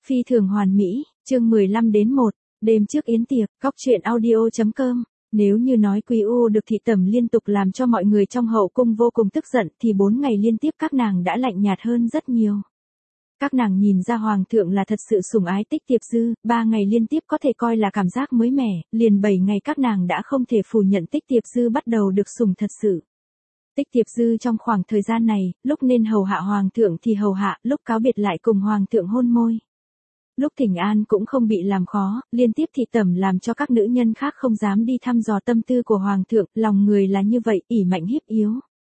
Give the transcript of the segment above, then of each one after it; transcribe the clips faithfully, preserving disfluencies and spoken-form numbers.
Phi thường hoàn mỹ, chương mười lăm đến một, đêm trước yến tiệc, góc truyện audio.com. Nếu như nói Quý U được thị tẩm liên tục làm cho mọi người trong hậu cung vô cùng tức giận thì bốn ngày liên tiếp các nàng đã lạnh nhạt hơn rất nhiều. Các nàng nhìn ra hoàng thượng là thật sự sủng ái Tích Tiệp Dư, ba ngày liên tiếp có thể coi là cảm giác mới mẻ, liền bảy ngày các nàng đã không thể phủ nhận Tích Tiệp Dư bắt đầu được sủng thật sự. Tích Tiệp Dư trong khoảng thời gian này, lúc nên hầu hạ hoàng thượng thì hầu hạ, lúc cáo biệt lại cùng hoàng thượng hôn môi. Lúc thỉnh an cũng không bị làm khó, liên tiếp thị tẩm làm cho các nữ nhân khác không dám đi thăm dò tâm tư của hoàng thượng, lòng người là như vậy, ỷ mạnh hiếp yếu.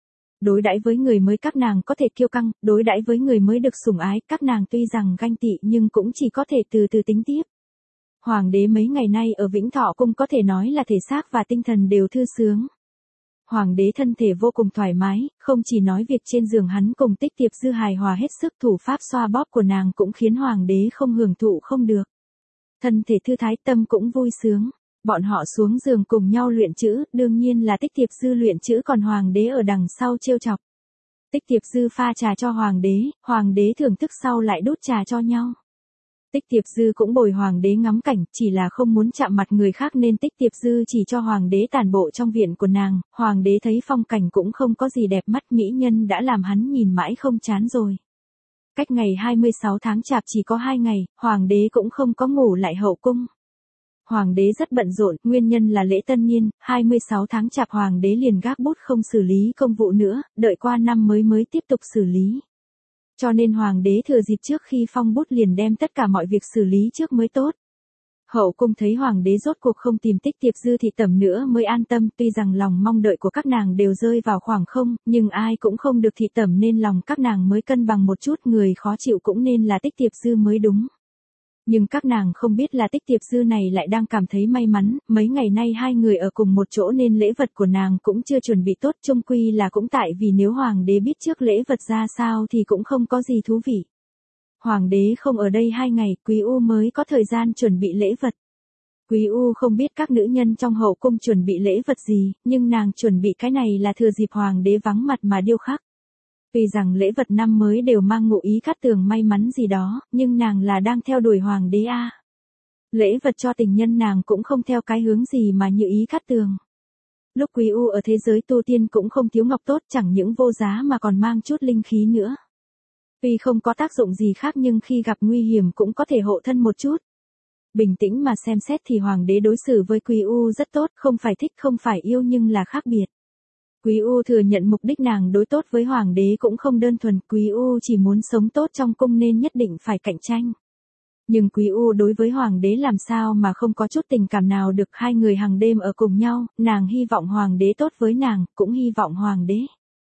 Đối đãi với người mới các nàng có thể kiêu căng, đối đãi với người mới được sủng ái, các nàng tuy rằng ganh tị nhưng cũng chỉ có thể từ từ tính tiếp. Hoàng đế mấy ngày nay ở Vĩnh Thọ cung có thể nói là thể xác và tinh thần đều thư sướng. Hoàng đế thân thể vô cùng thoải mái, không chỉ nói việc trên giường hắn cùng Tích Tiệp Dư hài hòa hết sức, thủ pháp xoa bóp của nàng cũng khiến hoàng đế không hưởng thụ không được. Thân thể thư thái, tâm cũng vui sướng. Bọn họ xuống giường cùng nhau luyện chữ, đương nhiên là Tích Tiệp Dư luyện chữ còn hoàng đế ở đằng sau trêu chọc. Tích Tiệp Dư pha trà cho hoàng đế, hoàng đế thưởng thức sau lại đút trà cho nhau. Tích Tiệp Dư cũng bồi hoàng đế ngắm cảnh, chỉ là không muốn chạm mặt người khác nên Tích Tiệp Dư chỉ cho hoàng đế tản bộ trong viện của nàng, hoàng đế thấy phong cảnh cũng không có gì đẹp mắt, mỹ nhân đã làm hắn nhìn mãi không chán rồi. Cách ngày hai mươi sáu tháng Chạp chỉ có hai ngày, hoàng đế cũng không có ngủ lại hậu cung. Hoàng đế rất bận rộn, nguyên nhân là lễ tân niên, hai mươi sáu tháng Chạp hoàng đế liền gác bút không xử lý công vụ nữa, đợi qua năm mới mới tiếp tục xử lý. Cho nên hoàng đế thừa dịp trước khi phong bút liền đem tất cả mọi việc xử lý trước mới tốt. Hậu cung thấy hoàng đế rốt cuộc không tìm Tích Tiệp Dư thị tẩm nữa mới an tâm, tuy rằng lòng mong đợi của các nàng đều rơi vào khoảng không, nhưng ai cũng không được thị tẩm nên lòng các nàng mới cân bằng một chút, người khó chịu cũng nên là Tích Tiệp Dư mới đúng. Nhưng các nàng không biết là Tích Tiệp Dư này lại đang cảm thấy may mắn, mấy ngày nay hai người ở cùng một chỗ nên lễ vật của nàng cũng chưa chuẩn bị tốt, chung quy là cũng tại vì nếu hoàng đế biết trước lễ vật ra sao thì cũng không có gì thú vị. Hoàng đế không ở đây hai ngày, Quý U mới có thời gian chuẩn bị lễ vật. Quý U không biết các nữ nhân trong hậu cung chuẩn bị lễ vật gì, nhưng nàng chuẩn bị cái này là thừa dịp hoàng đế vắng mặt mà điêu khắc. Tuy rằng lễ vật năm mới đều mang ngụ ý cát tường may mắn gì đó, nhưng nàng là đang theo đuổi hoàng đế a. Lễ vật cho tình nhân nàng cũng không theo cái hướng gì mà như ý cát tường. Lúc Quý U ở thế giới tu tiên cũng không thiếu ngọc tốt, chẳng những vô giá mà còn mang chút linh khí nữa. Tuy không có tác dụng gì khác nhưng khi gặp nguy hiểm cũng có thể hộ thân một chút. Bình tĩnh mà xem xét thì hoàng đế đối xử với Quý U rất tốt, không phải thích không phải yêu nhưng là khác biệt. Quý U thừa nhận mục đích nàng đối tốt với hoàng đế cũng không đơn thuần, Quý U chỉ muốn sống tốt trong cung nên nhất định phải cạnh tranh. Nhưng Quý U đối với hoàng đế làm sao mà không có chút tình cảm nào được, hai người hàng đêm ở cùng nhau, nàng hy vọng hoàng đế tốt với nàng, cũng hy vọng hoàng đế.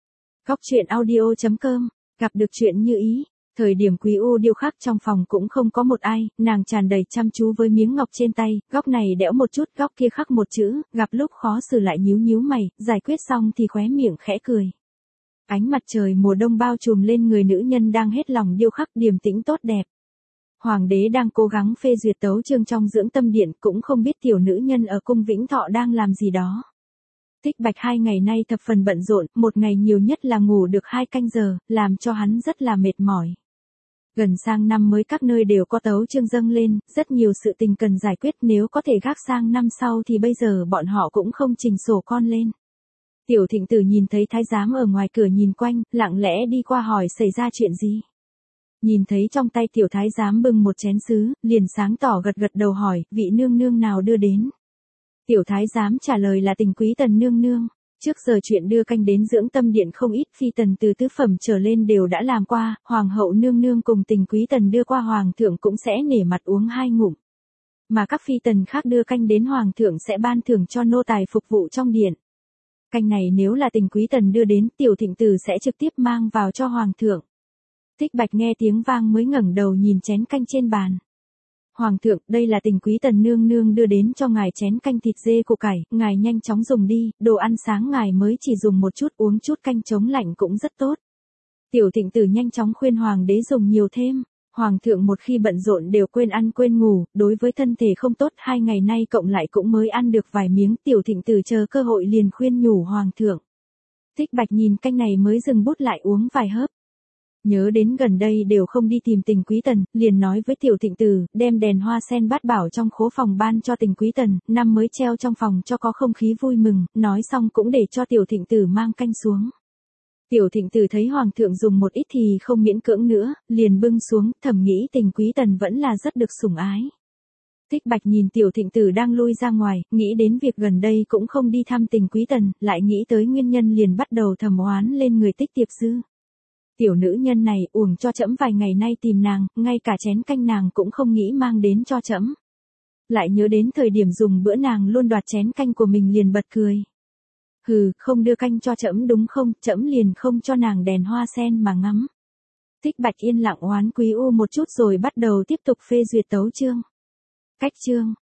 Góc truyện audio.com, gặp được chuyện như ý. Thời điểm Quý U điêu khắc trong phòng cũng không có một ai, nàng tràn đầy chăm chú với miếng ngọc trên tay, góc này đẽo một chút, góc kia khắc một chữ, gặp lúc khó xử lại nhíu nhíu mày, giải quyết xong thì khóe miệng khẽ cười. Ánh mặt trời mùa đông bao trùm lên người nữ nhân đang hết lòng điêu khắc, điềm tĩnh tốt đẹp. Hoàng đế đang cố gắng phê duyệt tấu chương trong dưỡng tâm điện, cũng không biết tiểu nữ nhân ở cung Vĩnh Thọ đang làm gì đó. Thích Bạch hai ngày nay thập phần bận rộn, một ngày nhiều nhất là ngủ được hai canh giờ, làm cho hắn rất là mệt mỏi. Gần sang năm mới các nơi đều có tấu chương dâng lên, rất nhiều sự tình cần giải quyết, nếu có thể gác sang năm sau thì bây giờ bọn họ cũng không trình sổ con lên. Tiểu Thịnh Tử nhìn thấy thái giám ở ngoài cửa nhìn quanh, lặng lẽ đi qua hỏi xảy ra chuyện gì. Nhìn thấy trong tay tiểu thái giám bưng một chén sứ, liền sáng tỏ gật gật đầu hỏi, vị nương nương nào đưa đến. Tiểu thái giám trả lời là Tình Quý Tần nương nương. Trước giờ chuyện đưa canh đến dưỡng tâm điện không ít, phi tần từ tứ phẩm trở lên đều đã làm qua, hoàng hậu nương nương cùng Tình Quý Tần đưa qua hoàng thượng cũng sẽ nể mặt uống hai ngụm. Mà các phi tần khác đưa canh đến hoàng thượng sẽ ban thưởng cho nô tài phục vụ trong điện. Canh này nếu là Tình Quý Tần đưa đến, Tiểu Thịnh Tử sẽ trực tiếp mang vào cho hoàng thượng. Thích Bạch nghe tiếng vang mới ngẩng đầu nhìn chén canh trên bàn. Hoàng thượng, đây là Tình Quý Tần nương nương đưa đến cho ngài chén canh thịt dê củ cải, ngài nhanh chóng dùng đi, đồ ăn sáng ngài mới chỉ dùng một chút, uống chút canh chống lạnh cũng rất tốt. Tiểu Thịnh Tử nhanh chóng khuyên hoàng đế dùng nhiều thêm. Hoàng thượng một khi bận rộn đều quên ăn quên ngủ, đối với thân thể không tốt, hai ngày nay cộng lại cũng mới ăn được vài miếng, Tiểu Thịnh Tử chờ cơ hội liền khuyên nhủ hoàng thượng. Thích Bạch nhìn canh này mới dừng bút lại uống vài hớp. Nhớ đến gần đây đều không đi tìm Tình Quý Tần, liền nói với Tiểu Thịnh Tử, đem đèn hoa sen bát bảo trong khố phòng ban cho Tình Quý Tần, năm mới treo trong phòng cho có không khí vui mừng, nói xong cũng để cho Tiểu Thịnh Tử mang canh xuống. Tiểu Thịnh Tử thấy Hoàng thượng dùng một ít thì không miễn cưỡng nữa, liền bưng xuống, thầm nghĩ Tình Quý Tần vẫn là rất được sủng ái. Thích Bạch nhìn Tiểu Thịnh Tử đang lui ra ngoài, nghĩ đến việc gần đây cũng không đi thăm Tình Quý Tần, lại nghĩ tới nguyên nhân liền bắt đầu thầm oán lên người Tích Tiệp Dư. Tiểu nữ nhân này uổng cho trẫm vài ngày nay tìm nàng, ngay cả chén canh nàng cũng không nghĩ mang đến cho trẫm. Lại nhớ đến thời điểm dùng bữa nàng luôn đoạt chén canh của mình liền bật cười. Hừ, không đưa canh cho trẫm đúng không, trẫm liền không cho nàng đèn hoa sen mà ngắm. Thích Bạch yên lặng oán Quý U một chút rồi bắt đầu tiếp tục phê duyệt tấu chương. Cách chương